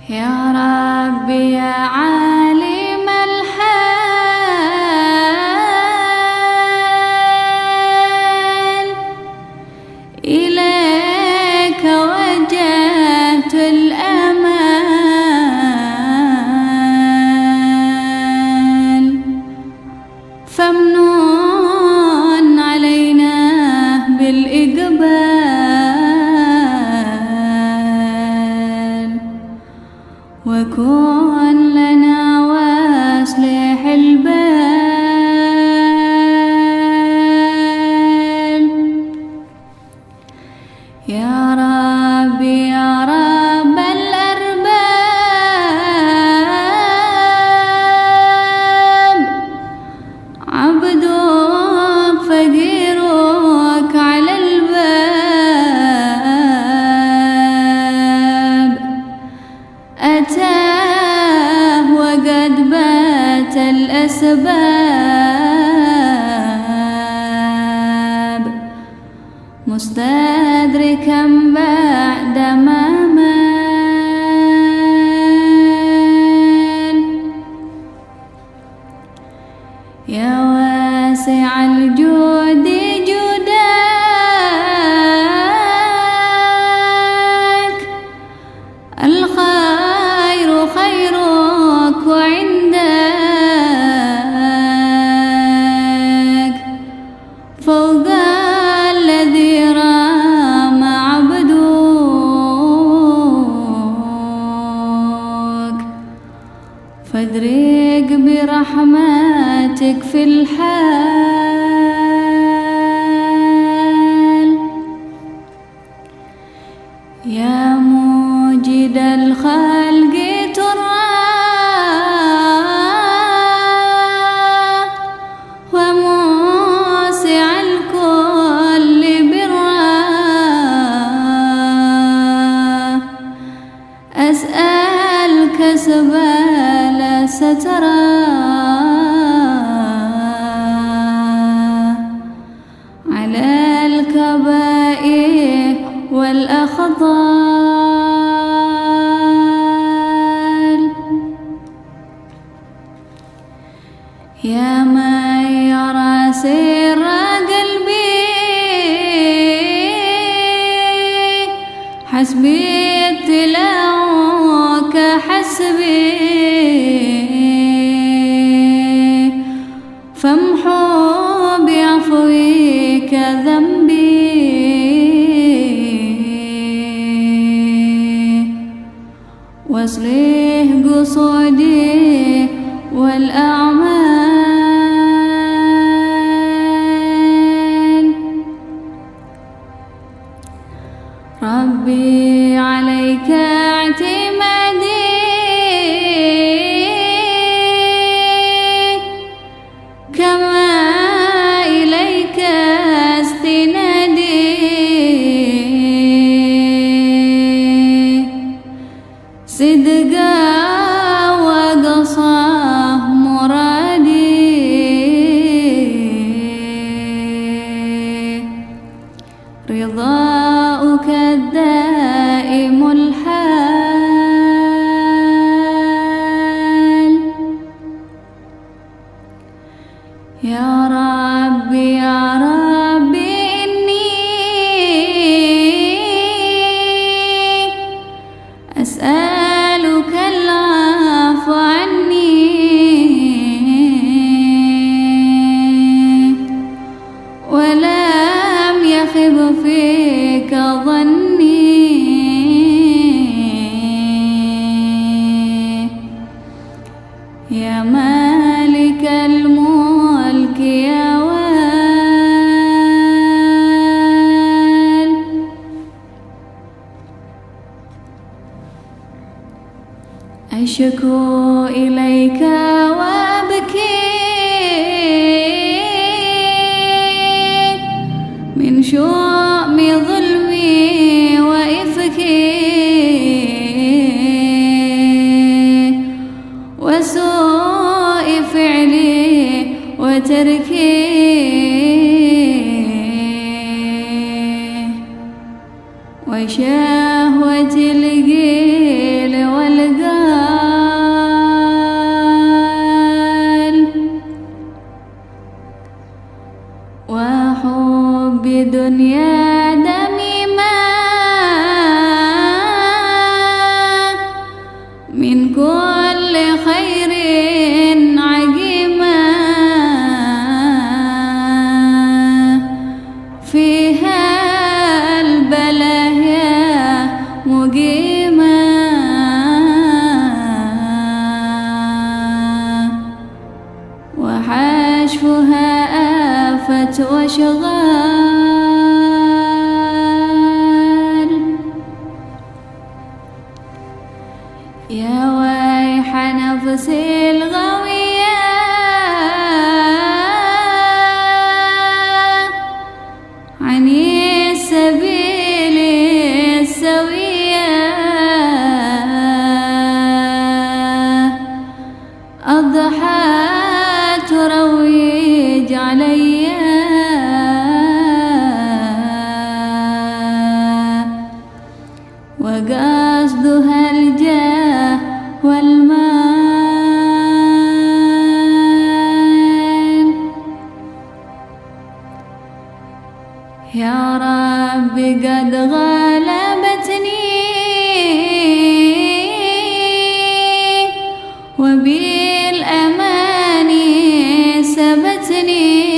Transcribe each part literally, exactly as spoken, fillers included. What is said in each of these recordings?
يا ربي يا عالم الحال إليك وجهت الأمال فامنن علينا بالإقبال وكن لنا واصلح البال يا ربي يا رب الأرباب عبدك فقيرك على الباب أتاه وقد بات الأسباب مستدركا بعد ما مال يا واسع الجود جودك الخير خيرك وعندك فوق الذي رام عبدك فادرك برحمتك في الحال يا موجد الخلق ترى وموسع الكل برا أسألك سبال سترى على الكبائر والأخطال يا من يرى سر قلبي حسبي اطلاعك حسبي فامحو بعفوك ذنبي واصلح قصودي والأعمال ربي عليك اعتمادي كما إليك استنادي صدقا وقصاه مرادي رضاؤك الدائم الحال يا ربي يا ربي إني أسألك العفو عني ولم يخب فيك ظني يا مالك الملك يا وال أشكو إليك وأبكي من شؤم ظلمي وإفكي وسوء فعلي وتركي وشهوة القيل والقال وأشغال. يا ويح نفسي الغوية عن السبيل السوية، أضحى ترويج علي وقصدها الجاه والمال. يا رب قد غلبتني وبالأمان سبتني،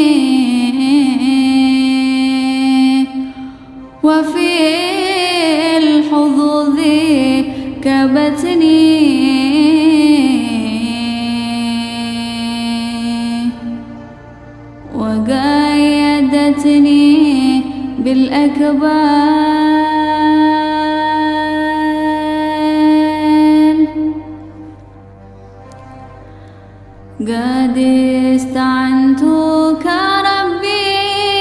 وفي الحظوظ كبتني، وقايدتني بالأكبال. قد استعنتك ربي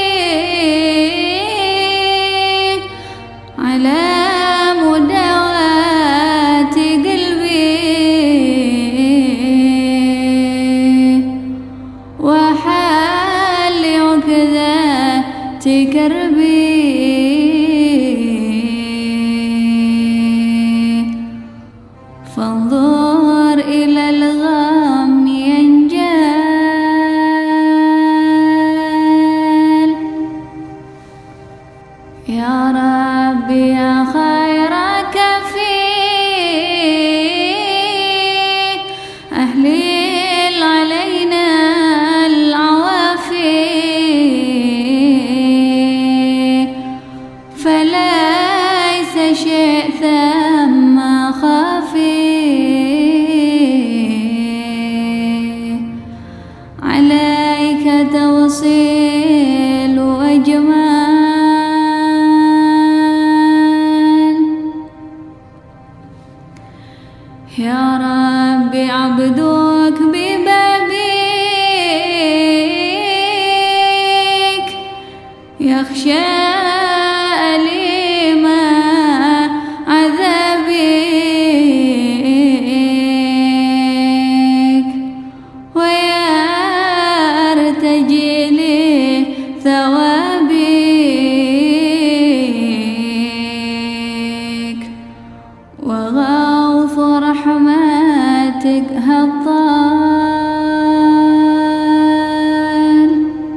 على مداواة قلبي، وحال عقدات كربي، فانظر إلى الغم ينجال. يا ربي يا خير كفي أهلل علينا العوافي، فليس شيء ثم خافي، عليك توصيل وأجمال. يا رب عبدك ببابك يخشى أليم عذابك، ويرتجي لي ثوابك، وغوث رحمتك هطال.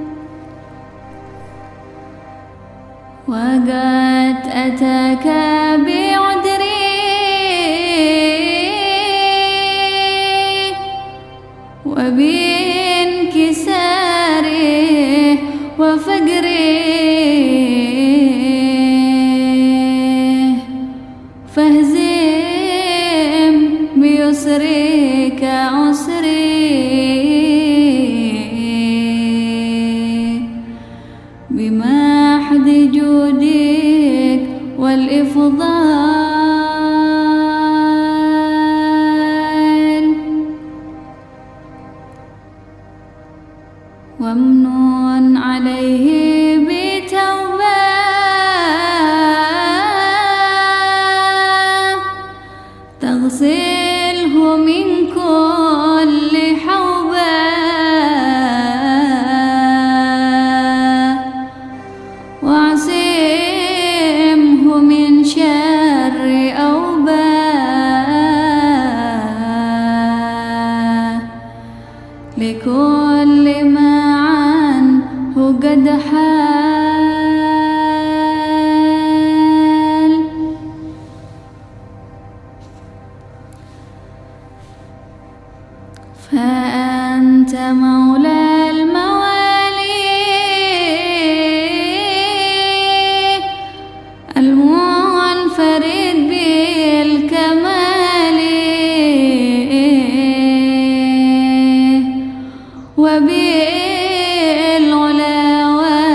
وقد أتاك بعذري وبانكساري وفقري، فاهزم بيسرك عسري، بمحض جودك والإفضال. وامنن عليه بتوبة تغسله من كل حوبة، واعصمه من شر أوبة، لكل ما عنه قد حال. فأنت مولى الموالي المنفرد بالكمال، وبالعلا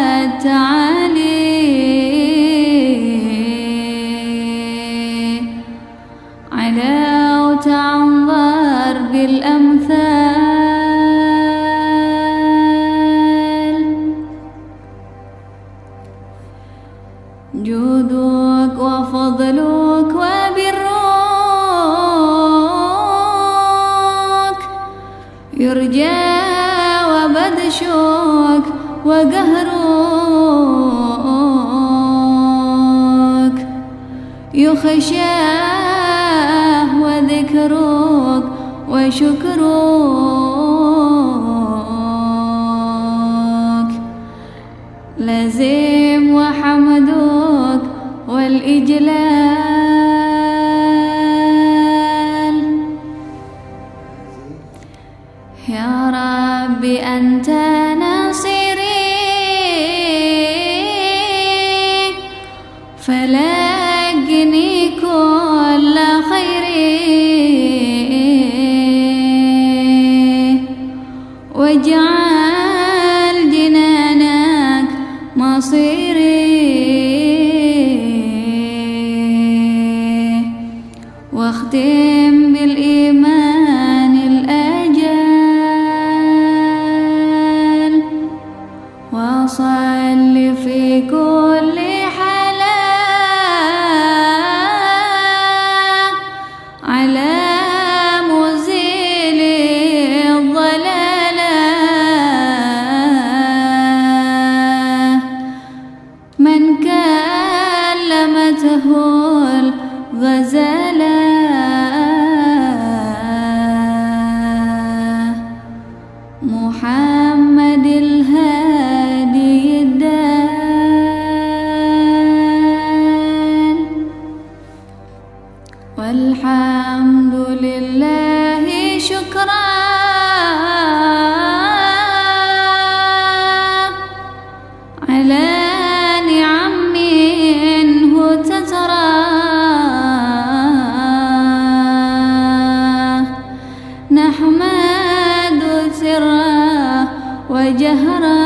علوت عن ضرب الأمثال. جودك وفضلك وبرك يرجى وبدشك وقهرك يخشاه وذكرك وشكرك لازم وحمدك والإجلال. يا ربي أنت ناصري فلقني كل خيري واجعل جنانك مصيري واختم بالإيمان الأجل وصل في كل حالة على مزيل الضلالة من كلمته الغزالة محمد الهادي الدال. والحمد لله شكرا على نعم منه تترى نحمد سرا وجهرا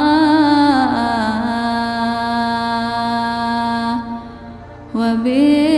وبه